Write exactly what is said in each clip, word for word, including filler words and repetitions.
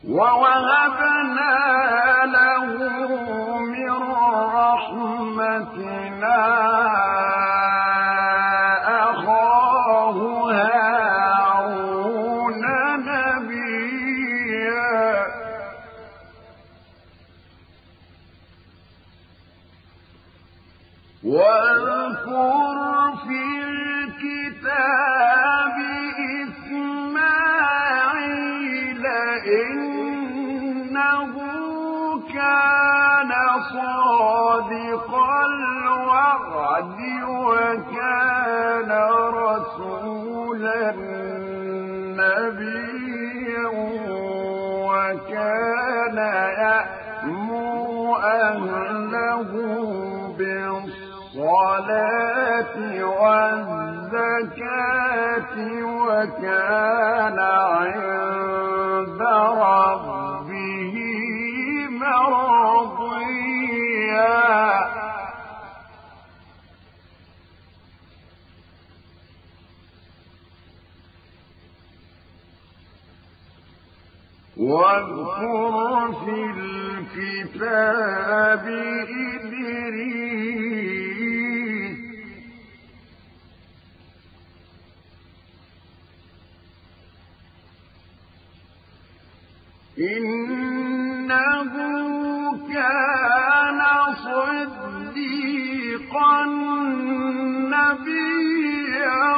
ووهبنا له من رحمتنا أخاه هارون نبيا واذكر في الكتاب إسماعيل إنه كان صادق الوعد وكان رسولا نبيا وكان يأمر أهله بالصلاة والزكاة وكان عند ربه مرضيا واذكر في الكتاب إدريس إنه كان صديقا نبيا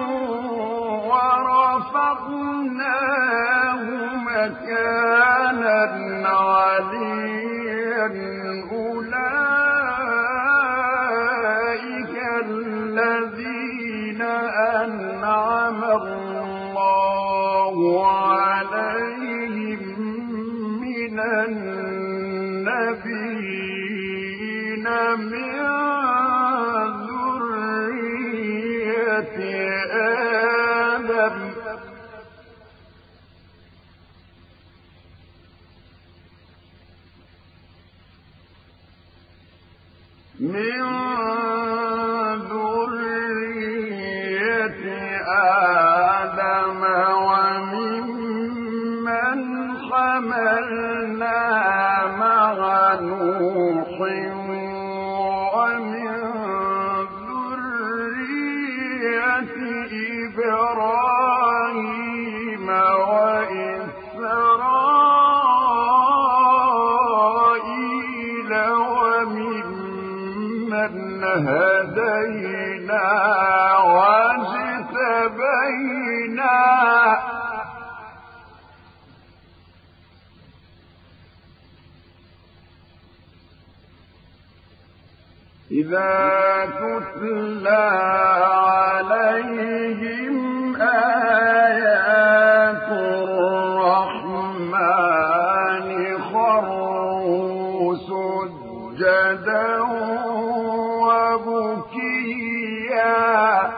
ورفعناه مكانا عليا أولئك الذين أنعم الله عليهم من النبيين من ذرية آدم من ذرية آدم وممن حملنا مع نوح ومن ذرية إبراهيم وإسرائيل وممن هدينا واجتبينا إذا تتلى عليهم آيات الرحمن خروا سجدا وبكيا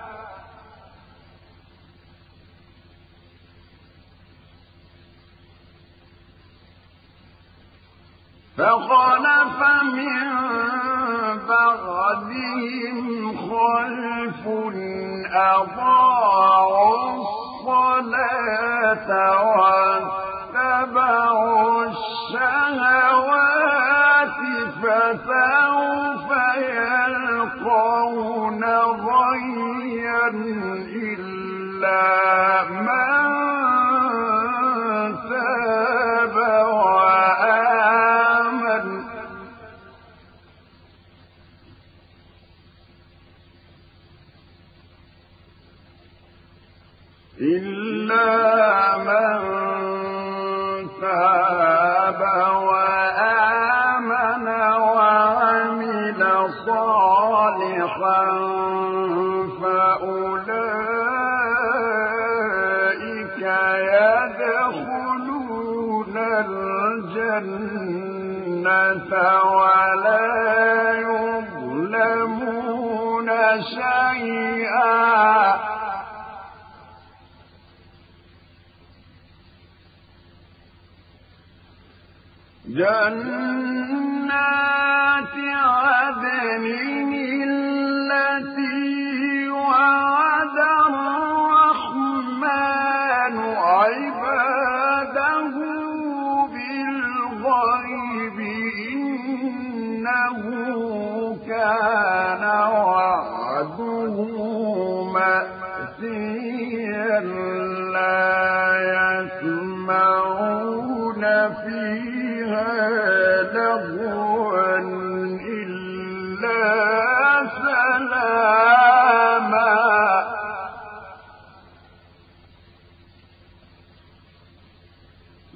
فخلف من بعدهم خلف أضاعوا الصلاة واتبعوا الشهوات فسوف يلقون غيا إلا من تاب وآمن إلا من تاب وآمن وعمل صالحا فأولئك يدخلون الجنة ولا يظلمون شيئا جنات عدن التي وعد الرحمن عباده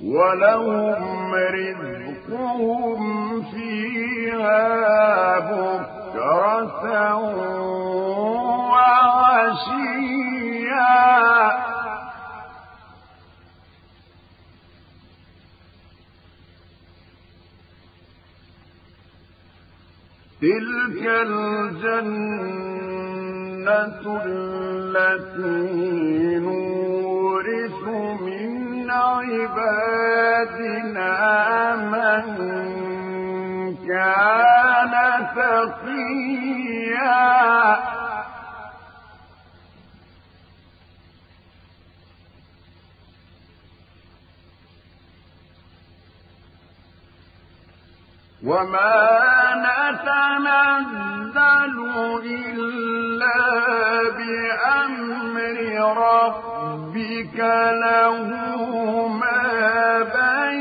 ولهم رزقهم فيها بكرة وعشيا تلك الجنة التي نورث من عبادنا من كان تقيا وما نتنزل إلا بأمر ربك له ما بين